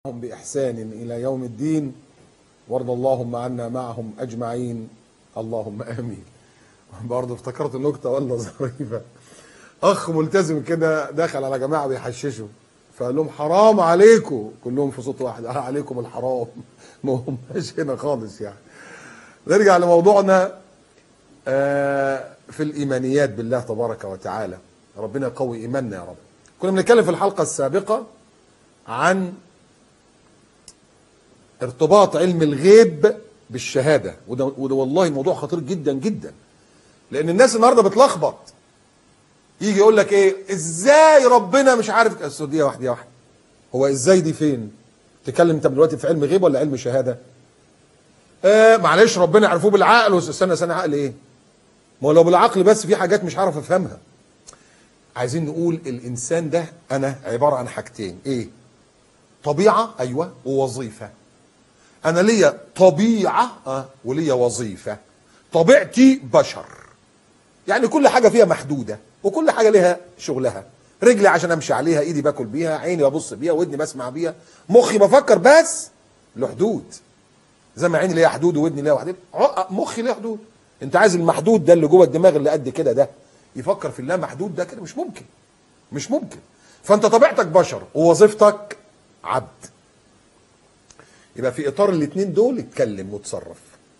بإحسان إلى يوم الدين، وارض اللهم عنا معهم أجمعين، اللهم آمين. برضه افتكرت النكتة والله ظريفة. أخ ملتزم كده دخل على جماعة بيحششوا، فقال لهم حرام عليكم، كلهم في صوت واحد عليكم الحرام. ما هماش هنا خالص يعني. نرجع لموضوعنا في الإيمانيات بالله تبارك وتعالى. ربنا يقوي إيماننا يا رب. كنا بنتكلم في الحلقة السابقة عن ارتباط علم الغيب بالشهادة، وده والله موضوع خطير جدا جدا، لأن الناس النهارده بتلخبط. يجي يقول لك إيه، إزاي ربنا مش عارف السعودية واحدة. هو إزاي دي فين؟ تتكلم أنت دلوقتي في علم غيب ولا علم شهادة؟ معلش ربنا عرفوه بالعقل. استنى عقل إيه؟ ما هو لو بالعقل بس في حاجات مش هعرف أفهمها. عايزين نقول الإنسان ده أنا عبارة عن حاجتين، إيه؟ طبيعة أيوه ووظيفة. أنا ليا طبيعة وليا وظيفة. طبيعتي بشر، يعني كل حاجة فيها محدودة وكل حاجة ليها شغلها. رجلي عشان أمشي عليها، إيدي باكل بيها، عيني ببص بيها، ودني بسمع بيها، مخي بفكر بس له حدود. زي ما عيني ليها حدود وودني ليها حدود، مخي ليه حدود. أنت عايز المحدود ده اللي جوه الدماغ اللي قد كده ده يفكر في الله محدود؟ ده كده مش ممكن. فأنت طبيعتك بشر ووظيفتك عبد. يبقى في اطار الاثنين دول اتكلم وتصرف.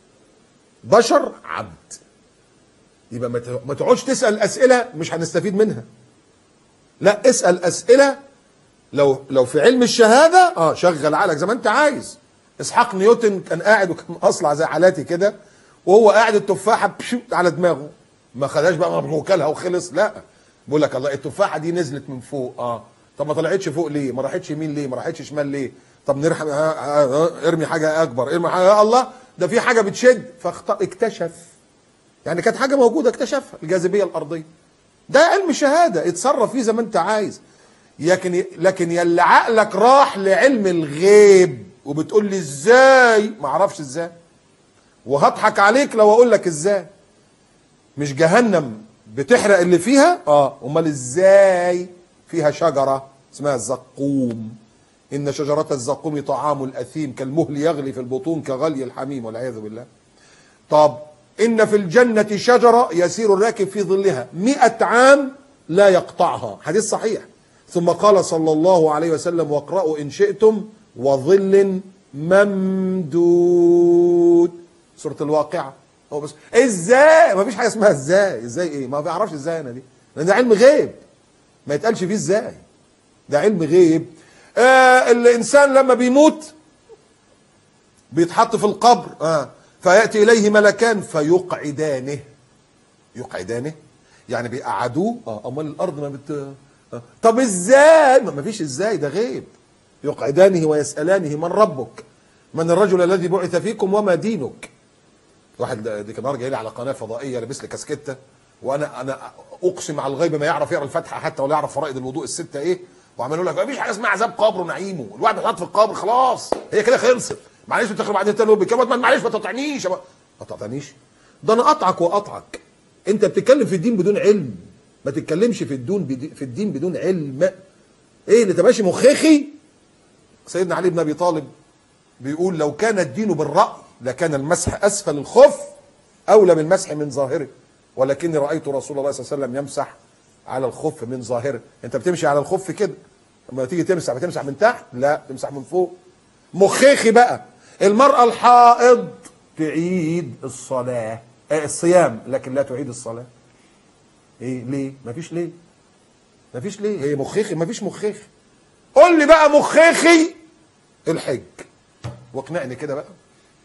بشر عبد. يبقى ما تقعدش تسال اسئله مش هنستفيد منها. لا، اسال اسئله. لو في علم الشهاده شغل عقلك زي ما انت عايز. اسحاق نيوتن كان قاعد وكان اصلع زي حالاتي كده، وهو قاعد التفاحه على دماغه، ما خدهاش بقى وكلها وخلص. لا، بقول لك الله التفاحه دي نزلت من فوق. طب ما طلعتش فوق ليه؟ ما راحتش يمين ليه؟ ما راحتش شمال ليه؟ طب نرحم ارمي حاجه اكبر، ارمي حاجه، يا الله ده في حاجه بتشد، فاكتشف. يعني كانت حاجه موجوده اكتشفها، الجاذبيه الارضيه. ده علم شهاده، اتصرف فيه زي ما انت عايز. لكن يلا عقلك راح لعلم الغيب وبتقول لي ازاي؟ ما اعرفش ازاي، وهضحك عليك لو اقول لك ازاي. مش جهنم بتحرق اللي فيها؟ امال ازاي؟ فيها شجره اسمها الزقوم. إن شجرة الزقوم طعام الأثيم كالمهل يغلي في البطون كغلي الحميم والعياذ بالله. طب إن في الجنة شجرة يسير الراكب في ظلها 100 عام لا يقطعها، حديث صحيح. ثم قال صلى الله عليه وسلم واقرأوا إن شئتم وظل ممدود، سورة الواقعة. هو بس إزاي؟ ما فيش حاجة اسمها إزاي إيه؟ ما بيعرفش إزاي أنا دي، لأن ده علم غيب ما يتقالش فيه إزاي. ده علم غيب. الإنسان لما بيموت بيتحط في القبر فيأتي إليه ملكان فيقعدانه. يقعدانه يعني بيقعدوه. أمال الأرض ما طب إزاي؟ ما فيش إزاي، ده غيب. يقعدانه ويسألانه من ربك؟ من الرجل الذي بعث فيكم وما دينك؟ واحد دي كان جاي لي على قناة فضائية لابس لي كاسكتة، وأنا أقسم على الغيب ما يعرف يقرأ الفاتحة حتى ولا يعرف فرائض الوضوء الستة إيه. وعملوا لك مفيش حاجه اسمها عذاب قبر ونعيمه، الواحد اتحط في القبر خلاص هي كده خلصت. معلش بتخرب بعدين تاني بكلمه، معلش ما تقطعنيش. ما تقطعنيش، ده انا اقطعك واقطعك. انت بتتكلم في الدين بدون علم، ما تتكلمش في الدين بدون علم. ايه اللي تماشي مخيخي؟ سيدنا علي بن ابي طالب بيقول لو كان الدين بالرأي لكان المسح اسفل الخف اولى من المسح من ظاهره، ولكني رايت رسول الله صلى الله عليه وسلم يمسح على الخف من ظاهره. انت بتمشي على الخف كده، لما تيجي تمسح بتمسح من تحت؟ لا، تمسح من فوق. مخيخي بقى. المرأة الحائض تعيد الصيام لكن لا تعيد الصلاة. ايه ليه؟ مفيش ليه؟ هي مخيخي؟ مفيش مخيخي. قول لي بقى مخيخي الحج، واقنعني كده بقى.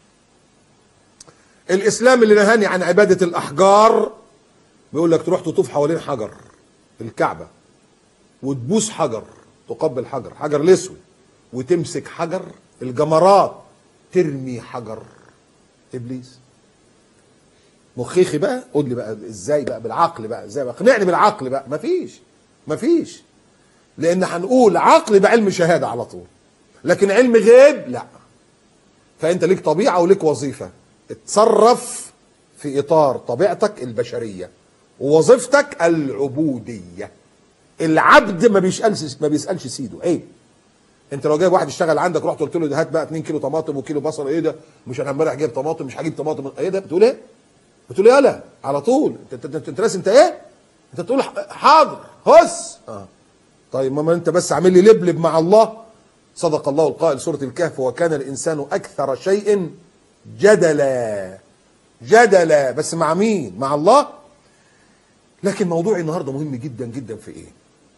الاسلام اللي نهاني عن عبادة الاحجار بيقول لك تروح تطوف حوالين حجر الكعبة وتبوس حجر، تقبل حجر الاسود، وتمسك حجر الجمرات، ترمي حجر ابليس. مخيخي بقى. قول لي بقى ازاي بقى بالعقل بقى، ازاي بقى؟ اقنعني بالعقل بقى. مفيش، لان هنقول عقل بعلم شهاده على طول، لكن علم غيب لا. فانت ليك طبيعه وليك وظيفه، اتصرف في اطار طبيعتك البشريه، ووظيفتك العبوديه. العبد ما بيسالش سيده، عيب. انت لو جايب واحد يشتغل عندك رحت قلت له ده هات بقى 2 كيلو طماطم وكيلو بصل، ايه ده؟ مش انا امبارح جايب طماطم، مش هجيب طماطم، ايه ده؟ بتقول ايه؟ بتقول ايه يالا؟ على طول انت ناس، انت ايه؟ انت تقول حاضر هس. طيب ما انت بس عامل لي لبلب مع الله. صدق الله القائل سورة الكهف: وكان الانسان اكثر شيء جدلا. جدلا، بس مع مين؟ مع الله. لكن موضوعي النهارده مهم جدا جدا في ايه؟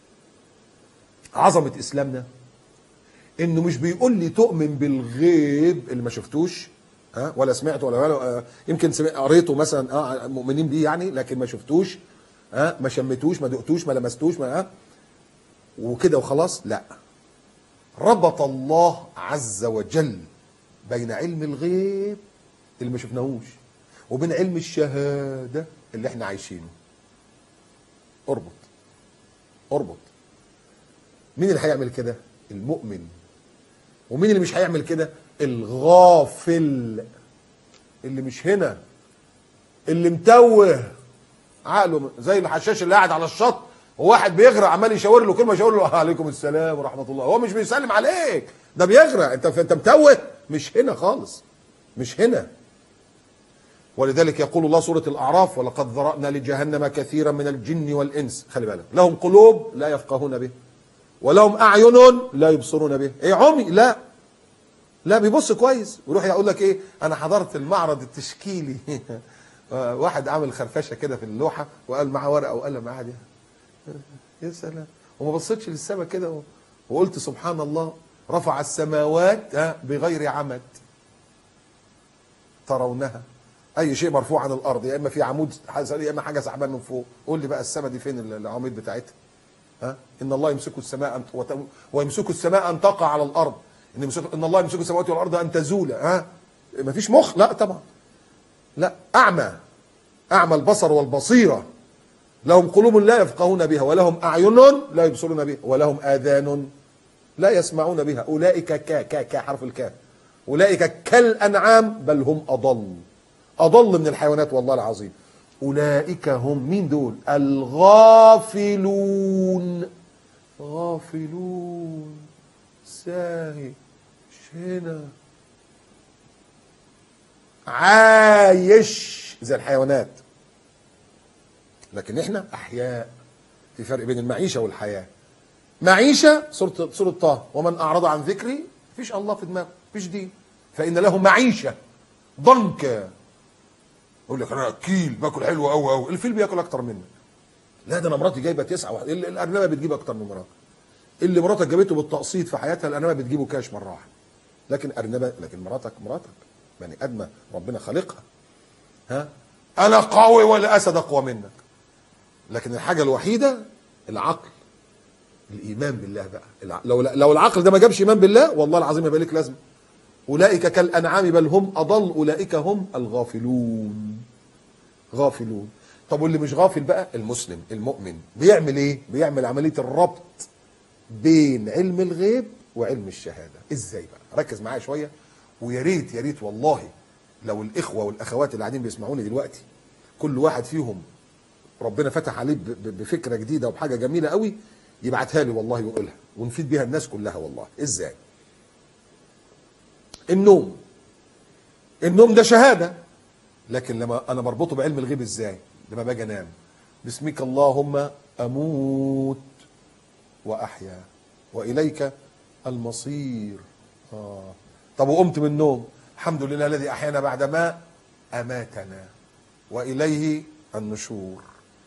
عظمة اسلامنا انه مش بيقول لي تؤمن بالغيب اللي ما شفتوش ولا سمعته ولا يمكن قريته مثلا مؤمنين بيه يعني، لكن ما شفتوش ما شمتوش ما دقتوش ما لمستوش ما وكده وخلاص. لا، ربط الله عز وجل بين علم الغيب اللي ما شفناهوش وبين علم الشهادة اللي احنا عايشينه. اربط اربط. مين اللي هيعمل كده؟ المؤمن. ومين اللي مش هيعمل كده؟ الغافل، اللي مش هنا، اللي متوه عقله زي الحشاش اللي قاعد على الشط وواحد بيغرق عمال يشاور له كلمه، يشاور له عليكم السلام ورحمه الله، هو مش بيسلم عليك، ده بيغرق، انت متوه، مش هنا خالص، مش هنا. ولذلك يقول الله سورة الأعراف: ولقد ذرأنا لجهنم كثيرا من الجن والإنس، خلي بالك، لهم قلوب لا يفقهون به ولهم أعين لا يبصرون به. ايه عمي؟ لا بيبص كويس ويروح يقول لك ايه، انا حضرت المعرض التشكيلي واحد عامل خرفشه كده في اللوحه وقال معاه ورقه وقلم قاعد يا سلام، وما بصيتش للسماء كده وقلت سبحان الله رفع السماوات بغير عمد ترونها. اي شيء مرفوع عن الارض يا اما في عمود يا اما حاجه سحبان من فوق، قول لي بقى السماء دي فين العواميد بتاعتها؟ ان الله يمسك السماء ويمسك السماء ان تقع على الارض، ان الله يمسك السماوات والارض ان تزولا. مفيش مخ؟ لا طبعا، لا. اعمى البصر والبصيره، لهم قلوب لا يفقهون بها ولهم اعين لا يبصرون بها ولهم اذان لا يسمعون بها، اولئك حرف الكاف، اولئك كالانعام بل هم اضل من الحيوانات والله العظيم. اولئك هم مين دول؟ الغافلون. غافلون ساهي مش هنا، عايش زي الحيوانات، لكن احنا احياء. في فرق بين المعيشه والحياه. معيشه سوره طه: ومن اعرض عن ذكري، مفيش الله في دماغه، مفيش دين، فان له معيشه ضنكا. يقول لك انا اكيل باكل حلو قوي قوي، الفيل بياكل اكتر منك. لا ده انا مراتي جايبه 9 الارنبه بتجيب اكتر من مراتك. اللي مراتك جابته بالتقسيط في حياتها الارنبه بتجيبه كاش مره واحده. لكن ارنبه، لكن مراتك بني ادمه ربنا خالقها. انا قوي ولا اسد اقوى منك. لكن الحاجه الوحيده العقل، الايمان بالله بقى. لو العقل ده ما جابش ايمان بالله والله العظيم يبقى لك لازمه. اولئك كالانعام بل هم اضل، اولئك هم الغافلون. غافلون. طب واللي مش غافل بقى؟ المسلم المؤمن بيعمل ايه؟ بيعمل عمليه الربط بين علم الغيب وعلم الشهاده. ازاي بقى؟ ركز معايا شويه، ويا ريت يا ريت والله لو الاخوه والاخوات اللي قاعدين بيسمعوني دلوقتي كل واحد فيهم ربنا فتح عليه بفكره جديده وبحاجه جميله قوي يبعتها لي والله ويقولها ونفيد بيها الناس كلها والله. ازاي؟ النوم ده شهاده، لكن لما انا بربطه بعلم الغيب ازاي؟ لما باجي انام باسمك اللهم اموت واحيا واليك المصير. طب وقمت من النوم، الحمد لله الذي احيانا بعدما اماتنا واليه النشور.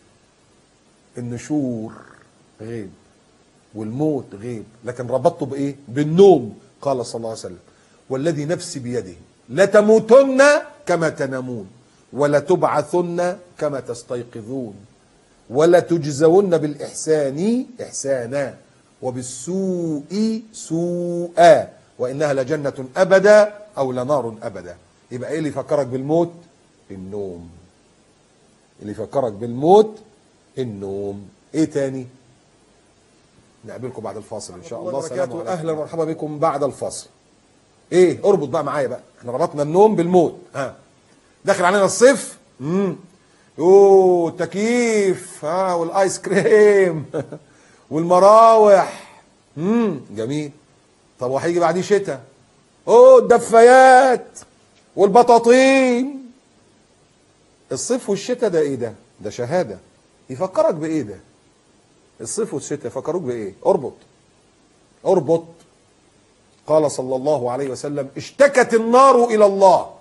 النشور غيب والموت غيب، لكن ربطته بايه؟ بالنوم. قال صلى الله عليه وسلم: والذي نفسي بيده لتموتن كما تنامون ولتبعثن كما تستيقظون ولتجزون بالإحسان إحسانا وبالسوء سوءا وإنها لجنة أبدا أو لنار أبدا. يبقى إيه اللي يفكرك بالموت؟ النوم. اللي يفكرك بالموت النوم. إيه تاني؟ نقابلكم بعد الفاصل إن شاء الله. سلام عليكم، أهلا ومرحبا بكم بعد الفاصل. إيه؟ اربط بقى معايا بقى، إحنا ربطنا النوم بالموت. داخل علينا الصيف، يوه التكييف والايس كريم والمراوح، جميل. طب وهيجي بعديه شتاء، اوه الدفايات والبطاطين. الصيف والشتاء ده ايه ده؟ ده شهادة. يفكرك بايه ده؟ الصيف والشتاء يفكروك بايه؟ اربط اربط. قال صلى الله عليه وسلم: اشتكت النار الى الله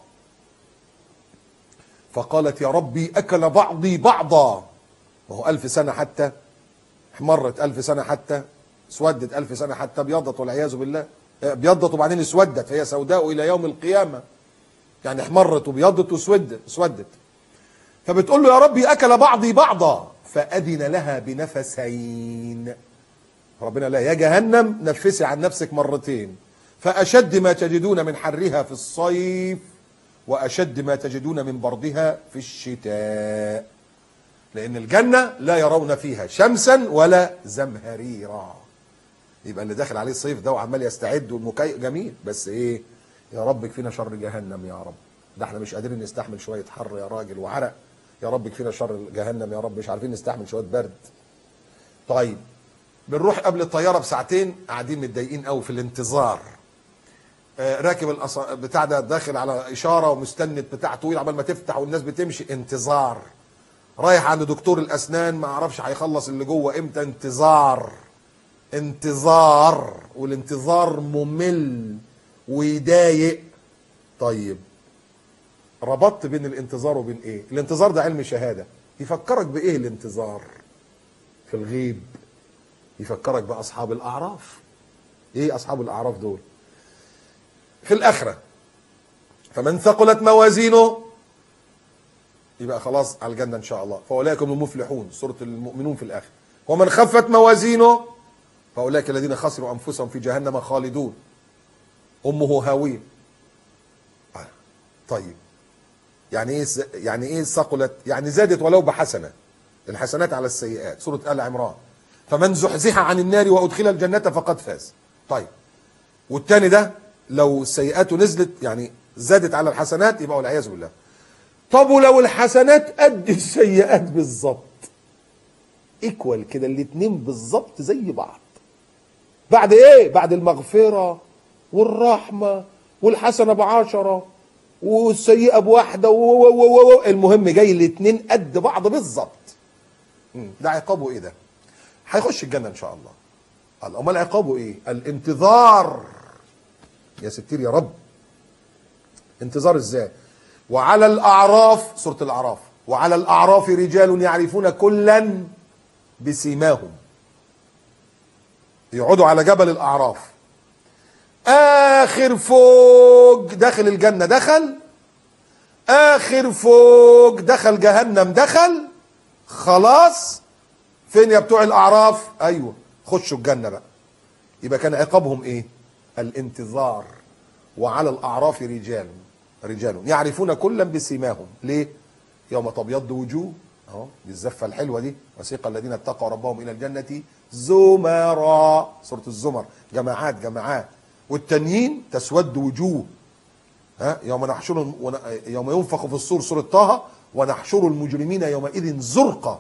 فقالت يا ربي اكل بعضي بعضا. وهو 1000 سنة حتى احمرت، 1000 سنة حتى اسودت، 1000 سنة حتى ابيضت، والعياذ بالله. ابيضت وبعدين اسودت، فهي سوداء الى يوم القيامة. يعني احمرت وبيضت واسودت. فبتقول له يا ربي اكل بعضي بعضا، فاذن لها بنفسين. ربنا لا، يا جهنم نفسي عن نفسك مرتين، فاشد ما تجدون من حرها في الصيف واشد ما تجدون من بردها في الشتاء. لان الجنة لا يرون فيها شمسا ولا زمهريرا. يبقى اللي داخل عليه الصيف ده وعمال يستعد والمكيف جميل، بس ايه؟ يا رب كفينا شر جهنم يا رب، ده احنا مش قادرين نستحمل شويه حر يا راجل وعرق. يا رب كفينا شر جهنم يا رب، مش عارفين نستحمل شويه برد. طيب بنروح قبل الطياره بساعتين، قاعدين متضايقين قوي في الانتظار. راكب بتاع ده داخل على اشاره ومستني بتاع طويل عمال ما تفتح والناس بتمشي، انتظار. رايح عند دكتور الاسنان ما اعرفش هيخلص اللي جوه امتى، انتظار. والانتظار ممل ويضايق. طيب ربطت بين الانتظار وبين ايه؟ الانتظار ده علم شهادة. يفكرك بايه الانتظار؟ في الغيب يفكرك باصحاب الاعراف. ايه اصحاب الاعراف دول؟ في الاخرة. فمن ثقلت موازينه يبقى خلاص على الجنة ان شاء الله، فاولئك هم المفلحون، سورة المؤمنون في الاخر. ومن خفت موازينه فاولئك الذين خسروا انفسهم في جهنم خالدون امه هاوية. طيب يعني ايه ثقلت؟ يعني زادت ولو بحسنة، الحسنات على السيئات، سورة آل عمران. فمن زحزح عن النار وادخل الجنة فقد فاز. طيب والتاني ده لو السيئات نزلت يعني زادت على الحسنات يبقى والعياذ بالله. طب ولو الحسنات قد السيئات بالظبط، ايكوال كده، الاتنين بالظبط زي بعض، بعد ايه؟ بعد المغفرة والرحمة والحسنة ب10 والسيئة ب1، المهم جاي الاتنين قد بعض بالظبط. ده عقابه ايه ده؟ هيخش الجنة ان شاء الله. قال امال عقابه ايه؟ الانتظار. يا ستير يا رب. انتظار ازاي؟ وعلى الاعراف، سورة الاعراف، وعلى الاعراف رجال يعرفون كلا بسيماهم. يقعدوا على جبل الاعراف، اخر فوق داخل الجنة دخل، اخر فوق دخل جهنم دخل، خلاص. فين يا بتوع الاعراف؟ ايوه خشوا الجنة بقى. يبقى كان عقابهم ايه؟ الانتظار. وعلى الاعراف رجال يعرفون كلا بسيماهم. ليه؟ يوم تبيض وجوه، اهو دي الزفه الحلوه دي. وسيق الذين اتقوا ربهم الى الجنه زمرا، سوره الزمر، جماعات. والتانيين تسود وجوه. يوم نحشر، يوم ينفخ في الصور، سوره طه، ونحشر المجرمين يومئذ زرقا.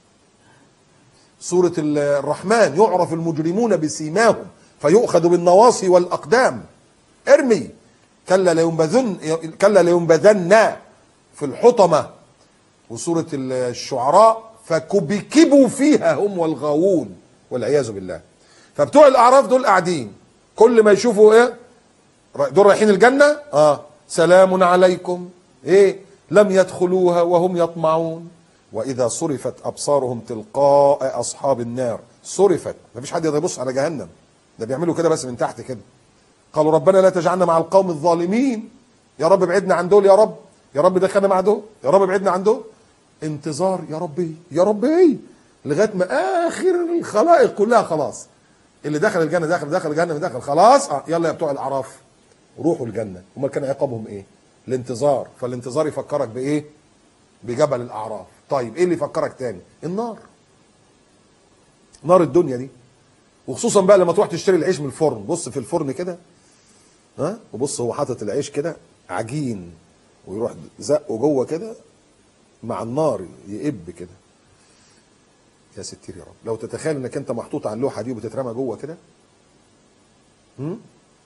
سوره الرحمن، يعرف المجرمون بسيماهم فيؤخذ بالنواصي والاقدام. ارمي كلا لينبذن في الحطمة. وسورة الشعراء، فكبكبوا فيها هم والغاوون، والعياذ بالله. فبتوع الاعراف دول قاعدين كل ما يشوفوا ايه؟ دول رايحين الجنة، سلام عليكم، ايه؟ لم يدخلوها وهم يطمعون. واذا صرفت ابصارهم تلقاء اصحاب النار، صرفت، مفيش حد يقدر يبص على جهنم، ده بيعملوا كده بس من تحت كده. قالوا ربنا لا تجعلنا مع القوم الظالمين، يا رب ابعدنا عن دول، يا رب دخلنا مع دول، يا رب ابعدنا عن دول. انتظار، يا ربي لغايه ما اخر الخلائق كلها خلاص، اللي دخل الجنه دخل الجنه دخل خلاص. يلا يا بتوع الاعراف روحوا الجنه. امال كان عقابهم ايه؟ الانتظار. فالانتظار يفكرك بايه؟ بجبل الاعراف. طيب ايه اللي يفكرك تاني؟ النار، نار الدنيا دي. وخصوصا بقى لما تروح تشتري العيش من الفرن، بص في الفرن كده، وبص هو حاطط العيش كده عجين، ويروح زقه جوه كده مع النار يقب كده. يا ستير يا رب، لو تتخيل انك انت محطوط على اللوحه دي وبتترمى جوه كده،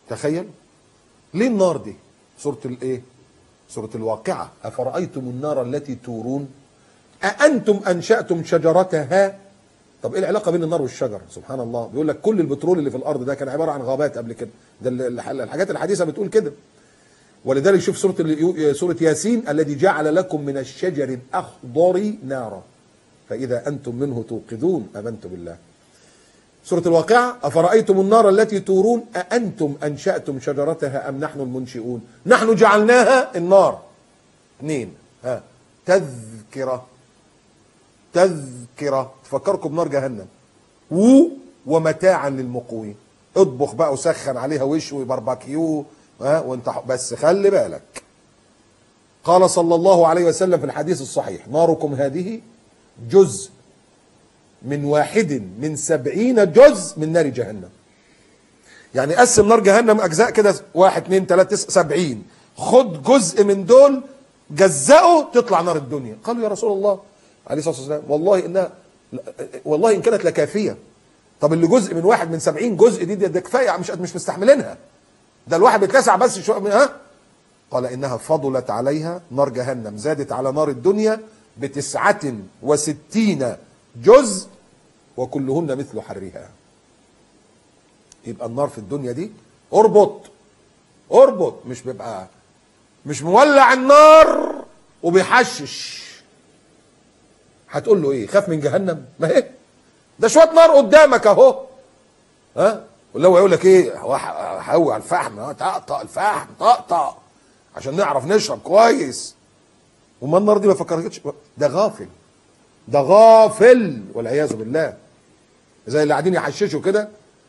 تخيل. ليه النار دي؟ سورة الايه؟ سورة الواقعة. أفرأيتم النار التي تورون أأنتم أنشأتم شجرتها. طب ايه العلاقة بين النار والشجر؟ سبحان الله. بيقول لك كل البترول اللي في الأرض ده كان عبارة عن غابات قبل كده، ده الحاجات الحديثة بتقول كده. ولذلك شوف سورة ياسين، الذي جعل لكم من الشجر الأخضر نارا فإذا أنتم منه توقدون آمنت بالله. سورة الواقعة أفرأيتم النار التي تورون أأنتم أنشأتم شجرتها أم نحن المنشئون. نحن جعلناها النار. 2 تذكرة. تذكرة تفكركم بنار جهنم. ومتاعا للمقوين. اطبخ بقى وسخن عليها وشوي باربيكيو وانت بس خلي بالك. قال صلى الله عليه وسلم في الحديث الصحيح: ناركم هذه جزء من 1 من 70 جزء من نار جهنم. يعني قسم نار جهنم اجزاء كده 1 2 3 70. خد جزء من دول جزأه تطلع نار الدنيا. قالوا يا رسول الله عليه الصلاه والسلام والله ان كانت لكافيه. طب اللي جزء من 1 من 70 جزء ده كفايه، مش مستحملينها، ده الواحد بيتلسع بس شو قال انها فضلت عليها نار جهنم، زادت على نار الدنيا ب69 جزء وكلهن مثل حرها. يبقى النار في الدنيا دي اربط مش مولع النار وبيحشش. هتقول له ايه؟ خاف من جهنم؟ ما هي ده شويه نار قدامك اهو. ولا هو يقول لك ايه؟ هوي على الفحم، طقطق الفحم طقطق عشان نعرف نشرب كويس. وما النار دي ما فكرتش، ده غافل والعياذ بالله، زي اللي قاعدين يحششوا كده.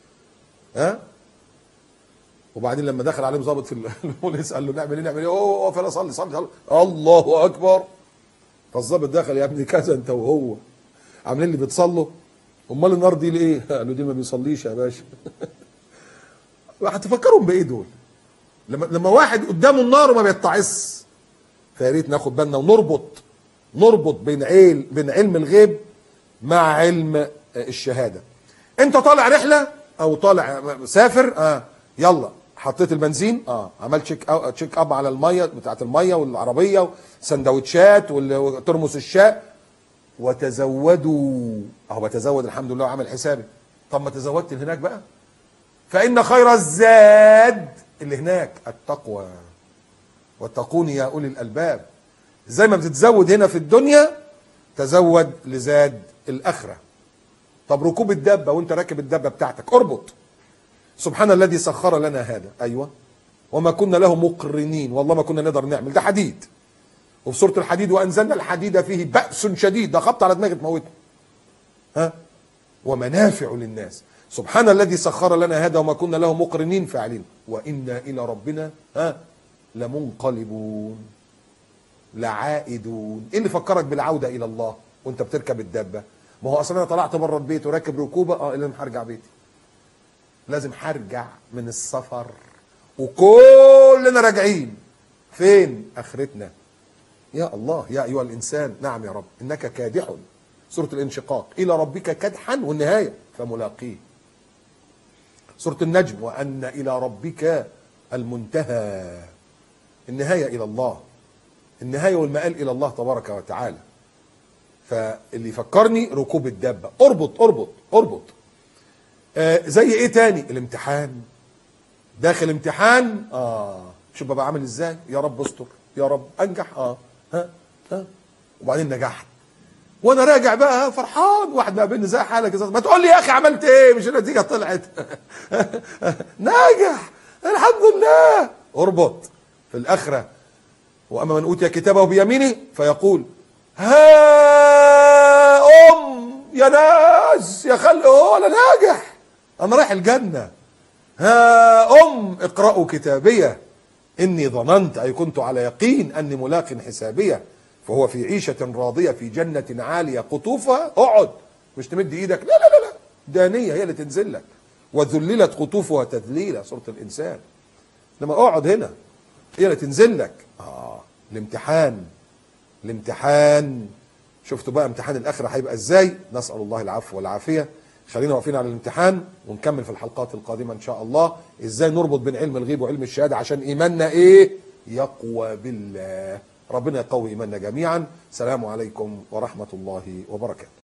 وبعدين لما دخل عليهم ظابط في البوليس قال له نعمل ايه؟ اوه فلا صلي الله اكبر. فالظابط دخل: يا ابني كذا انت وهو عاملين اللي بتصلوا، امال النار دي ليه؟ قالوا دي ما بيصليش يا باشا. هتفكرهم بايه دول؟ لما واحد قدامه النار وما بيتعص. فيا ريت ناخد بالنا ونربط بين علم الغيب مع علم الشهاده. انت طالع رحله او طالع سافر، يلا حطيت البنزين، عملت تشيك اب على الميه بتاعت الميه والعربيه وسندوتشات وترمس الشاي، وتزودوا. بتزود الحمد لله وعامل حسابي. طب ما تزودت هناك بقى، فإن خير الزاد اللي هناك التقوى واتقون يا أولي الألباب. زي ما بتتزود هنا في الدنيا تزود لزاد الآخرة. طب ركوب الدابة وانت راكب الدابة بتاعتك اربط: سبحان الذي سخر لنا هذا. أيوة. وما كنا له مقرنين، والله ما كنا نقدر نعمل ده. حديد. وفي سورة الحديد: وأنزلنا الحديد فيه بأس شديد. ده خبط على دماغي تموتني. ومنافع للناس. سبحان الذي سخر لنا هذا وما كنا له مقرنين فاعلين وإنا إلى ربنا لمنقلبون لعائدون. ايه اللي فكرك بالعودة إلى الله وانت بتركب الدابة؟ ما هو أصلا أنا طلعت بره البيت وراكب ركوبة، لازم هرجع بيتي، لازم هرجع من السفر، وكلنا راجعين فين؟ آخرتنا. يا الله يا أيها الإنسان نعم يا رب إنك كادح، سورة الانشقاق، إلى ربك كدحا، والنهاية فملاقيه. سورة النجم: وأن إلى ربك المنتهى. النهاية إلى الله، النهاية والمآل إلى الله تبارك وتعالى. فاللي يفكرني ركوب الدابة. اربط. زي ايه تاني؟ الامتحان. داخل امتحان، شوف بقى عامل ازاي. يا رب استر، يا رب انجح. وبعدين نجحت وانا راجع بقى فرحان. واحد بقى بيني زي حالك، ما تقول لي يا اخي عملت ايه؟ مش النتيجه طلعت. ناجح الحمد لله. اربط في الاخره: واما من اوتي كتابه بيمينه فيقول يا ناس يا خلق، انا ناجح، انا رايح الجنه. اقرأوا كتابيه اني ظننت اي كنت على يقين اني ملاق حسابيه فهو في عيشة راضية في جنة عالية قطوفها. اقعد، مش تمد ايدك، لا دانية هي اللي تنزل لك. وذللت قطوفها تذليلا، سورة الإنسان. لما اقعد هنا هي اللي تنزل لك. الامتحان شفتوا بقى امتحان الآخرة هيبقى ازاي؟ نسأل الله العفو والعافية. خلينا واقفين على الامتحان، ونكمل في الحلقات القادمه ان شاء الله ازاي نربط بين علم الغيب وعلم الشهاده عشان ايماننا ايه؟ يقوى بالله. ربنا يقوي ايماننا جميعا. سلام عليكم ورحمه الله وبركاته.